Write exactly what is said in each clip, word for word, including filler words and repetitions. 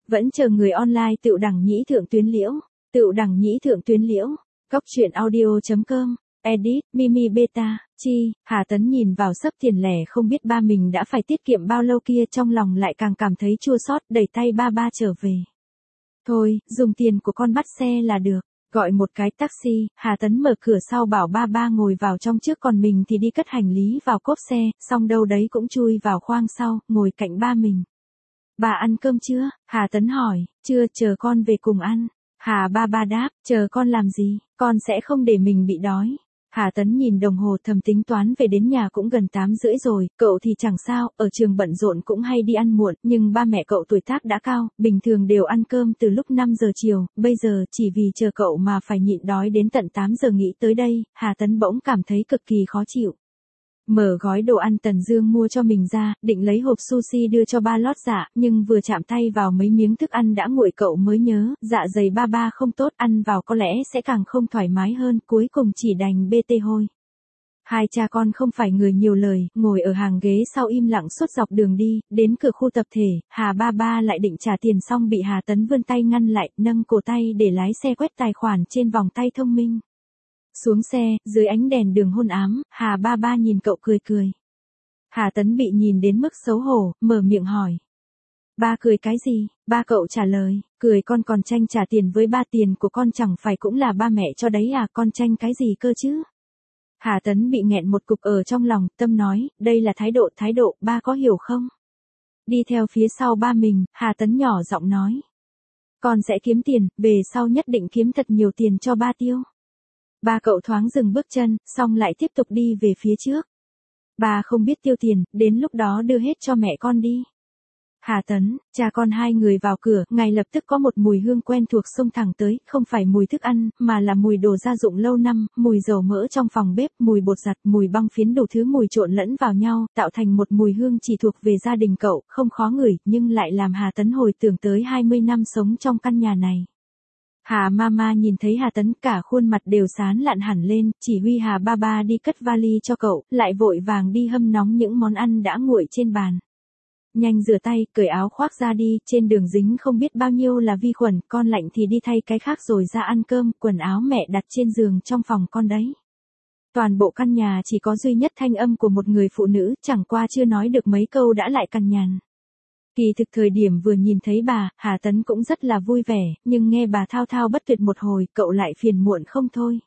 Vẫn chờ người online Tựu Đẳng Nhĩ Thượng Tuyến Liễu. Tựu Đẳng Nhĩ Thượng Tuyến Liễu. Góc truyện audio.com. Edit, Mimi Beta, Chi. Hà Tấn nhìn vào xấp tiền lẻ không biết ba mình đã phải tiết kiệm bao lâu kia, trong lòng lại càng cảm thấy chua xót, đẩy tay ba ba trở về. Thôi, dùng tiền của con bắt xe là được. Gọi một cái taxi, Hà Tấn mở cửa sau bảo ba ba ngồi vào trong trước, còn mình thì đi cất hành lý vào cốp xe, xong đâu đấy cũng chui vào khoang sau, ngồi cạnh ba mình. Bà ăn cơm chưa? Hà Tấn hỏi. Chưa, chờ con về cùng ăn. Hà ba ba đáp, chờ con làm gì, con sẽ không để mình bị đói. Hà Tấn nhìn đồng hồ thầm tính toán về đến nhà cũng gần tám rưỡi rồi, cậu thì chẳng sao, ở trường bận rộn cũng hay đi ăn muộn, nhưng ba mẹ cậu tuổi tác đã cao, bình thường đều ăn cơm từ lúc năm giờ chiều, bây giờ chỉ vì chờ cậu mà phải nhịn đói đến tận tám giờ. Nghĩ tới đây, Hà Tấn bỗng cảm thấy cực kỳ khó chịu. Mở gói đồ ăn Tần Dương mua cho mình ra, định lấy hộp sushi đưa cho ba lót dạ, nhưng vừa chạm tay vào mấy miếng thức ăn đã nguội cậu mới nhớ, dạ dày ba ba không tốt, ăn vào có lẽ sẽ càng không thoải mái hơn, cuối cùng chỉ đành bê tê hôi. Hai cha con không phải người nhiều lời, ngồi ở hàng ghế sau im lặng suốt dọc đường đi, đến cửa khu tập thể, Hà ba ba lại định trả tiền xong bị Hà Tấn vươn tay ngăn lại, nâng cổ tay để lái xe quét tài khoản trên vòng tay thông minh. Xuống xe, dưới ánh đèn đường hôn ám, Hà ba ba nhìn cậu cười cười. Hà Tấn bị nhìn đến mức xấu hổ, mở miệng hỏi. Ba cười cái gì? Ba cậu trả lời, cười con còn tranh trả tiền với ba, tiền của con chẳng phải cũng là ba mẹ cho đấy à, con tranh cái gì cơ chứ? Hà Tấn bị nghẹn một cục ở trong lòng, tâm nói, đây là thái độ, thái độ, ba có hiểu không? Đi theo phía sau ba mình, Hà Tấn nhỏ giọng nói. Con sẽ kiếm tiền, về sau nhất định kiếm thật nhiều tiền cho ba tiêu. Ba cậu thoáng dừng bước chân, xong lại tiếp tục đi về phía trước. Ba không biết tiêu tiền, đến lúc đó đưa hết cho mẹ con đi. Hà Tấn, cha con hai người vào cửa, ngay lập tức có một mùi hương quen thuộc xông thẳng tới, không phải mùi thức ăn, mà là mùi đồ gia dụng lâu năm, mùi dầu mỡ trong phòng bếp, mùi bột giặt, mùi băng phiến, đủ thứ mùi trộn lẫn vào nhau, tạo thành một mùi hương chỉ thuộc về gia đình cậu, không khó ngửi, nhưng lại làm Hà Tấn hồi tưởng tới hai mươi năm sống trong căn nhà này. Hà Mama nhìn thấy Hà Tấn cả khuôn mặt đều sán lạn hẳn lên, chỉ huy Hà ba ba đi cất vali cho cậu, lại vội vàng đi hâm nóng những món ăn đã nguội trên bàn. Nhanh rửa tay, cởi áo khoác ra đi, trên đường dính không biết bao nhiêu là vi khuẩn, con lạnh thì đi thay cái khác rồi ra ăn cơm, quần áo mẹ đặt trên giường trong phòng con đấy. Toàn bộ căn nhà chỉ có duy nhất thanh âm của một người phụ nữ, chẳng qua chưa nói được mấy câu đã lại cằn nhằn. Kỳ thực thời điểm vừa nhìn thấy bà, Hà Tấn cũng rất là vui vẻ, nhưng nghe bà thao thao bất tuyệt một hồi, cậu lại phiền muộn không thôi.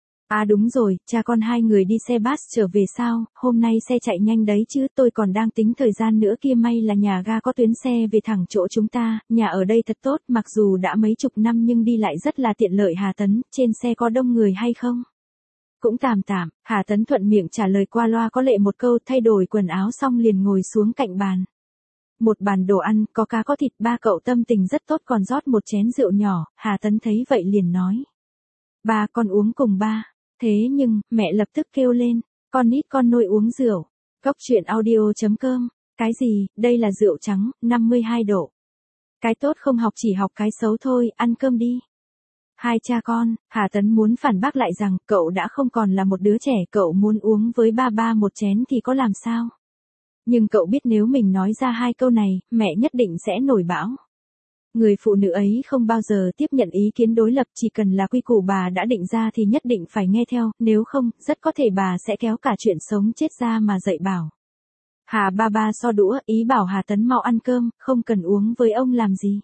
À đúng rồi, cha con hai người đi xe bus trở về sao, hôm nay xe chạy nhanh đấy chứ, tôi còn đang tính thời gian nữa kia, may là nhà ga có tuyến xe về thẳng chỗ chúng ta, nhà ở đây thật tốt, mặc dù đã mấy chục năm nhưng đi lại rất là tiện lợi. Hà Tấn, trên xe có đông người hay không? Cũng tạm tạm, Hà Tấn thuận miệng trả lời qua loa có lệ một câu, thay đổi quần áo xong liền ngồi xuống cạnh bàn. Một bàn đồ ăn, có cá có thịt, ba cậu tâm tình rất tốt còn rót một chén rượu nhỏ, Hà Tấn thấy vậy liền nói. Ba, con uống cùng ba. Thế nhưng, mẹ lập tức kêu lên, con nít con nôi uống rượu. Góc truyện audio.com, cái gì, đây là rượu trắng, năm mươi hai độ. Cái tốt không học chỉ học cái xấu thôi, ăn cơm đi. Hai cha con, Hà Tấn muốn phản bác lại rằng, cậu đã không còn là một đứa trẻ, cậu muốn uống với ba ba một chén thì có làm sao? Nhưng cậu biết nếu mình nói ra hai câu này, mẹ nhất định sẽ nổi bão. Người phụ nữ ấy không bao giờ tiếp nhận ý kiến đối lập, chỉ cần là quy củ bà đã định ra thì nhất định phải nghe theo, nếu không, rất có thể bà sẽ kéo cả chuyện sống chết ra mà dạy bảo. Hà ba ba so đũa, ý bảo Hà Tấn mau ăn cơm, không cần uống với ông làm gì.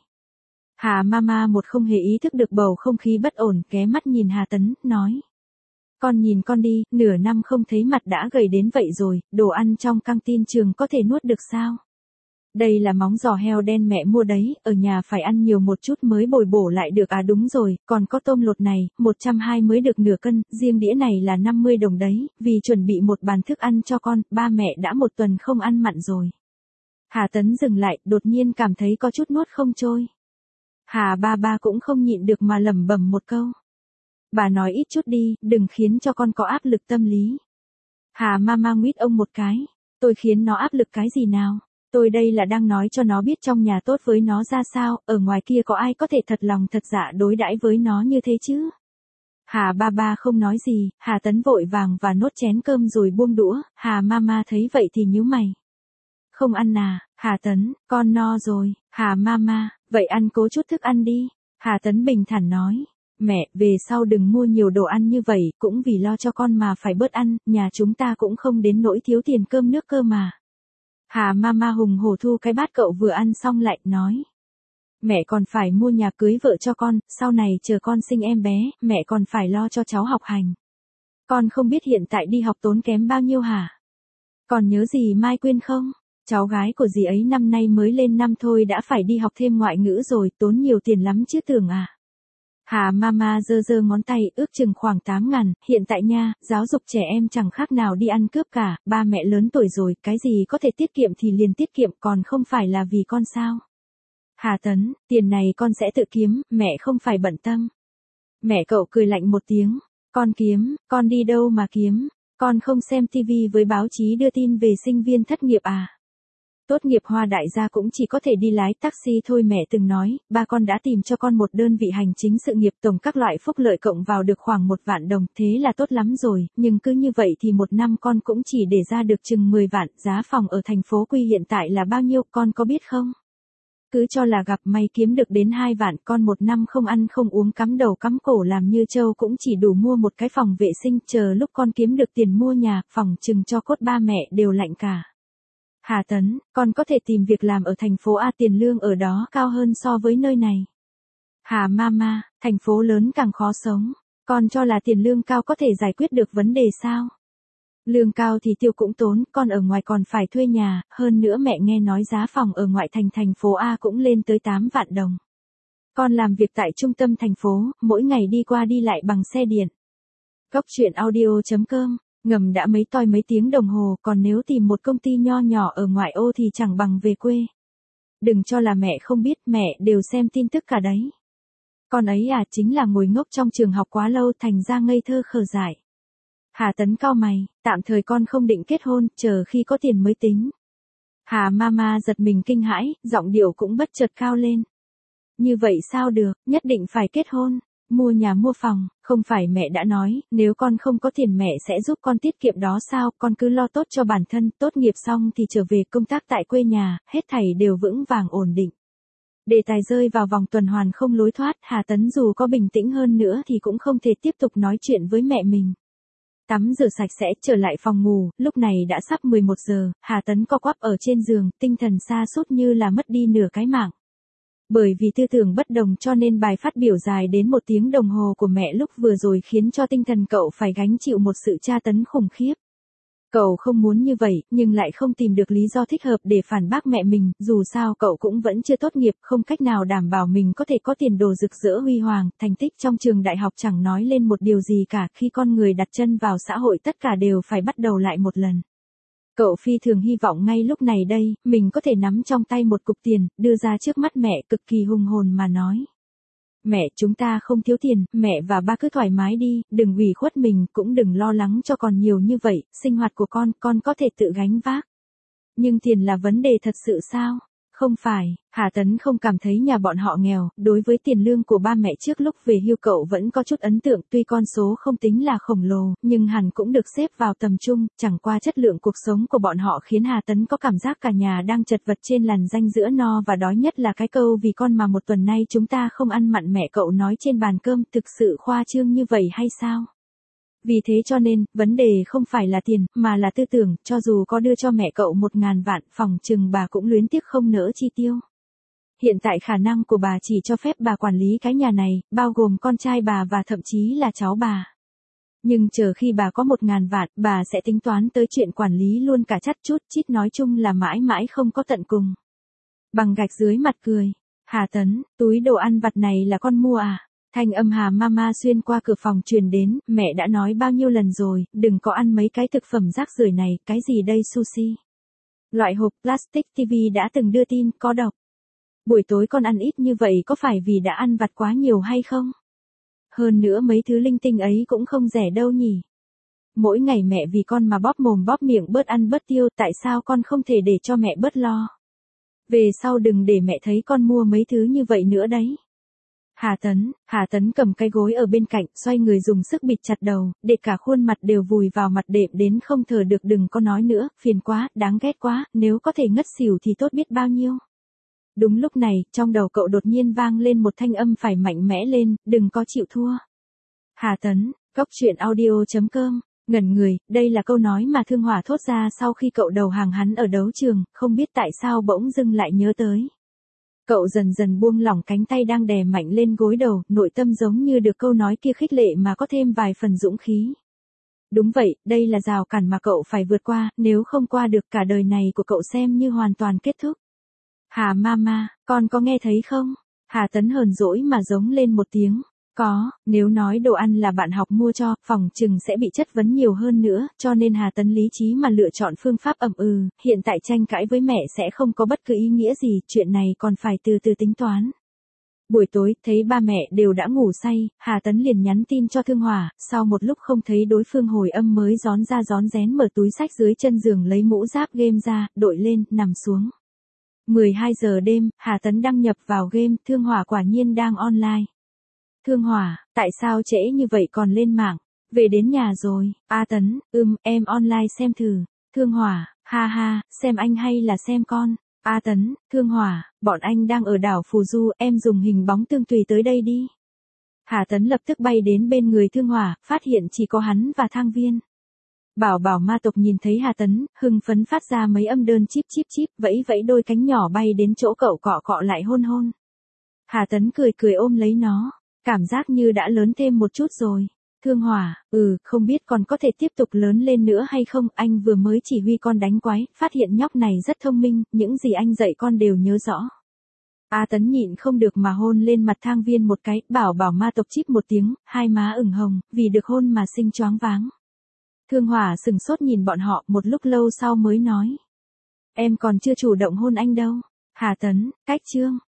Hà Mama một không hề ý thức được bầu không khí bất ổn, ghé mắt nhìn Hà Tấn, nói. Con nhìn con đi, nửa năm không thấy mặt đã gầy đến vậy rồi, đồ ăn trong căng tin trường có thể nuốt được sao? Đây là móng giò heo đen mẹ mua đấy, ở nhà phải ăn nhiều một chút mới bồi bổ lại được. À đúng rồi, còn có tôm lột này, một trăm hai mươi mới được nửa cân, riêng đĩa này là năm mươi đồng đấy, vì chuẩn bị một bàn thức ăn cho con, ba mẹ đã một tuần không ăn mặn rồi. Hà Tấn dừng lại, đột nhiên cảm thấy có chút nuốt không trôi. Hà ba ba cũng không nhịn được mà lẩm bẩm một câu. Bà nói ít chút đi, đừng khiến cho con có áp lực tâm lý. Hà Mama nguyết ông một cái, tôi khiến nó áp lực cái gì nào? Tôi đây là đang nói cho nó biết trong nhà tốt với nó ra sao, ở ngoài kia có ai có thể thật lòng thật dạ đối đãi với nó như thế chứ? Hà ba ba không nói gì, Hà Tấn vội vàng và nốt chén cơm rồi buông đũa, Hà Mama thấy vậy thì nhíu mày. Không ăn à, Hà Tấn, con no rồi, Hà Mama, Vậy ăn cố chút thức ăn đi. Hà Tấn bình thản nói. Mẹ, về sau đừng mua nhiều đồ ăn như vậy, cũng vì lo cho con mà phải bớt ăn, nhà chúng ta cũng không đến nỗi thiếu tiền cơm nước cơ mà. Hà Mama hùng hổ thu cái bát cậu vừa ăn xong lại, nói. Mẹ còn phải mua nhà cưới vợ cho con, sau này chờ con sinh em bé, mẹ còn phải lo cho cháu học hành. Con không biết hiện tại đi học tốn kém bao nhiêu hả? Còn nhớ gì Mai Quyên không? Cháu gái của dì ấy năm nay mới lên năm thôi đã phải đi học thêm ngoại ngữ rồi, tốn nhiều tiền lắm chứ tưởng à. Hà Mama giơ giơ ngón tay, ước chừng khoảng tám ngàn, hiện tại nha, giáo dục trẻ em chẳng khác nào đi ăn cướp cả, ba mẹ lớn tuổi rồi, cái gì có thể tiết kiệm thì liền tiết kiệm, còn không phải là vì con sao. Hà Tấn, tiền này con sẽ tự kiếm, mẹ không phải bận tâm. Mẹ cậu cười lạnh một tiếng, con kiếm, con đi đâu mà kiếm, con không xem tivi với báo chí đưa tin về sinh viên thất nghiệp à. Tốt nghiệp Hoa đại gia cũng chỉ có thể đi lái taxi thôi, mẹ từng nói, ba con đã tìm cho con một đơn vị hành chính sự nghiệp tổng các loại phúc lợi cộng vào được khoảng một vạn đồng, thế là tốt lắm rồi, nhưng cứ như vậy thì một năm con cũng chỉ để ra được chừng mười vạn, giá phòng ở thành phố Quy hiện tại là bao nhiêu, con có biết không? Cứ cho là gặp may kiếm được đến hai vạn, con một năm không ăn không uống cắm đầu cắm cổ làm như trâu cũng chỉ đủ mua một cái phòng vệ sinh, chờ lúc con kiếm được tiền mua nhà, phòng chừng cho cốt ba mẹ đều lạnh cả. Hà Tấn, con có thể tìm việc làm ở thành phố A, tiền lương ở đó cao hơn so với nơi này. Hà Mama, thành phố lớn càng khó sống, con cho là tiền lương cao có thể giải quyết được vấn đề sao? Lương cao thì tiêu cũng tốn, con ở ngoài còn phải thuê nhà, hơn nữa mẹ nghe nói giá phòng ở ngoại thành thành phố A cũng lên tới tám vạn đồng. Con làm việc tại trung tâm thành phố, mỗi ngày đi qua đi lại bằng xe điện. Góc truyện audio chấm com, ngầm đã mấy toi mấy tiếng đồng hồ, còn nếu tìm một công ty nho nhỏ ở ngoại ô thì chẳng bằng về quê. Đừng cho là mẹ không biết, mẹ đều xem tin tức cả đấy. Con ấy à, chính là ngồi ngốc trong trường học quá lâu thành ra ngây thơ khờ dại. Hà Tấn cau mày, tạm thời con không định kết hôn, chờ khi có tiền mới tính. Hà Mama giật mình kinh hãi, giọng điệu cũng bất chợt cao lên. Như vậy sao được, nhất định phải kết hôn, mua nhà mua phòng, không phải mẹ đã nói, nếu con không có tiền mẹ sẽ giúp con tiết kiệm đó sao, con cứ lo tốt cho bản thân, tốt nghiệp xong thì trở về công tác tại quê nhà, hết thảy đều vững vàng ổn định. Đề tài rơi vào vòng tuần hoàn không lối thoát, Hà Tấn dù có bình tĩnh hơn nữa thì cũng không thể tiếp tục nói chuyện với mẹ mình. Tắm rửa sạch sẽ, trở lại phòng ngủ, lúc này đã sắp mười một giờ, Hà Tấn co quắp ở trên giường, tinh thần sa sút như là mất đi nửa cái mạng. Bởi vì tư tưởng bất đồng cho nên bài phát biểu dài đến một tiếng đồng hồ của mẹ lúc vừa rồi khiến cho tinh thần cậu phải gánh chịu một sự tra tấn khủng khiếp. Cậu không muốn như vậy, nhưng lại không tìm được lý do thích hợp để phản bác mẹ mình, dù sao cậu cũng vẫn chưa tốt nghiệp, không cách nào đảm bảo mình có thể có tiền đồ rực rỡ huy hoàng, thành tích trong trường đại học chẳng nói lên một điều gì cả, khi con người đặt chân vào xã hội tất cả đều phải bắt đầu lại một lần. Cậu phi thường hy vọng ngay lúc này đây, mình có thể nắm trong tay một cục tiền, đưa ra trước mắt mẹ cực kỳ hùng hồn mà nói. Mẹ, chúng ta không thiếu tiền, mẹ và ba cứ thoải mái đi, đừng ủy khuất mình, cũng đừng lo lắng cho con nhiều như vậy, sinh hoạt của con, con có thể tự gánh vác. Nhưng tiền là vấn đề thật sự sao? Không phải, Hà Tấn không cảm thấy nhà bọn họ nghèo, đối với tiền lương của ba mẹ trước lúc về hưu cậu vẫn có chút ấn tượng, tuy con số không tính là khổng lồ, nhưng hẳn cũng được xếp vào tầm trung, chẳng qua chất lượng cuộc sống của bọn họ khiến Hà Tấn có cảm giác cả nhà đang chật vật trên làn ranh giữa no và đói, nhất là cái câu vì con mà một tuần nay chúng ta không ăn mặn mẹ cậu nói trên bàn cơm, thực sự khoa trương như vậy hay sao? Vì thế cho nên, vấn đề không phải là tiền, mà là tư tưởng, cho dù có đưa cho mẹ cậu một ngàn vạn, phòng chừng bà cũng luyến tiếc không nỡ chi tiêu. Hiện tại khả năng của bà chỉ cho phép bà quản lý cái nhà này, bao gồm con trai bà và thậm chí là cháu bà. Nhưng chờ khi bà có một ngàn vạn, bà sẽ tính toán tới chuyện quản lý luôn cả chắt chút chít, nói chung là mãi mãi không có tận cùng. Bằng gạch dưới mặt cười, Hà Tấn, túi đồ ăn vặt này là con mua à? Thanh âm Hà Mama xuyên qua cửa phòng truyền đến, mẹ đã nói bao nhiêu lần rồi, đừng có ăn mấy cái thực phẩm rác rưởi này, cái gì đây sushi. Loại hộp plastic ti vi đã từng đưa tin, có độc. Buổi tối con ăn ít như vậy có phải vì đã ăn vặt quá nhiều hay không? Hơn nữa mấy thứ linh tinh ấy cũng không rẻ đâu nhỉ. Mỗi ngày mẹ vì con mà bóp mồm bóp miệng bớt ăn bớt tiêu, tại sao con không thể để cho mẹ bớt lo? Về sau đừng để mẹ thấy con mua mấy thứ như vậy nữa đấy. Hà Tấn, Hà Tấn cầm cái gối ở bên cạnh, xoay người dùng sức bịt chặt đầu, để cả khuôn mặt đều vùi vào mặt đệm đến không thở được. Đừng có nói nữa, phiền quá, đáng ghét quá, nếu có thể ngất xỉu thì tốt biết bao nhiêu. Đúng lúc này, trong đầu cậu đột nhiên vang lên một thanh âm phải mạnh mẽ lên, đừng có chịu thua. Hà Tấn, Cốc Truyện Audio chấm com, ngẩn người, đây là câu nói mà Thương Hỏa thốt ra sau khi cậu đầu hàng hắn ở đấu trường, không biết tại sao bỗng dưng lại nhớ tới. Cậu dần dần buông lỏng cánh tay đang đè mạnh lên gối đầu, nội tâm giống như được câu nói kia khích lệ mà có thêm vài phần dũng khí. Đúng vậy, đây là rào cản mà cậu phải vượt qua, nếu không qua được cả đời này của cậu xem như hoàn toàn kết thúc. Hà Mama, con có nghe thấy không? Hà Tấn hờn dỗi mà giống lên một tiếng. Có, nếu nói đồ ăn là bạn học mua cho, phòng chừng sẽ bị chất vấn nhiều hơn nữa, cho nên Hà Tấn lý trí mà lựa chọn phương pháp ậm ừ, hiện tại tranh cãi với mẹ sẽ không có bất cứ ý nghĩa gì, chuyện này còn phải từ từ tính toán. Buổi tối, thấy ba mẹ đều đã ngủ say, Hà Tấn liền nhắn tin cho Thương Hỏa, sau một lúc không thấy đối phương hồi âm mới rón ra rón rén mở túi sách dưới chân giường lấy mũ giáp game ra, đội lên, nằm xuống. mười hai giờ đêm, Hà Tấn đăng nhập vào game, Thương Hỏa quả nhiên đang online. Thương Hỏa, tại sao trễ như vậy còn lên mạng? Về đến nhà rồi. A Tấn, ừm, em online xem thử. Thương Hỏa, ha ha, xem anh hay là xem con? A Tấn, Thương Hỏa, bọn anh đang ở đảo Phù Du, em dùng hình bóng tương tùy tới đây đi. Hà Tấn lập tức bay đến bên người Thương Hỏa, phát hiện chỉ có hắn và Thang Viên. Bảo bảo ma tộc nhìn thấy Hà Tấn, hưng phấn phát ra mấy âm đơn chíp chíp chíp, vẫy vẫy đôi cánh nhỏ bay đến chỗ cậu cọ cọ lại hôn hôn. Hà Tấn cười cười ôm lấy nó, cảm giác như đã lớn thêm một chút rồi. Thương Hỏa, ừ, không biết còn có thể tiếp tục lớn lên nữa hay không, anh vừa mới chỉ huy con đánh quái, phát hiện nhóc này rất thông minh, những gì anh dạy con đều nhớ rõ. A Tấn nhịn không được mà hôn lên mặt Thang Viên một cái, bảo bảo ma tộc chíp một tiếng, hai má ửng hồng, vì được hôn mà sinh choáng váng. Thương Hỏa sừng sốt nhìn bọn họ, một lúc lâu sau mới nói. Em còn chưa chủ động hôn anh đâu. Hà Tấn, cách chương.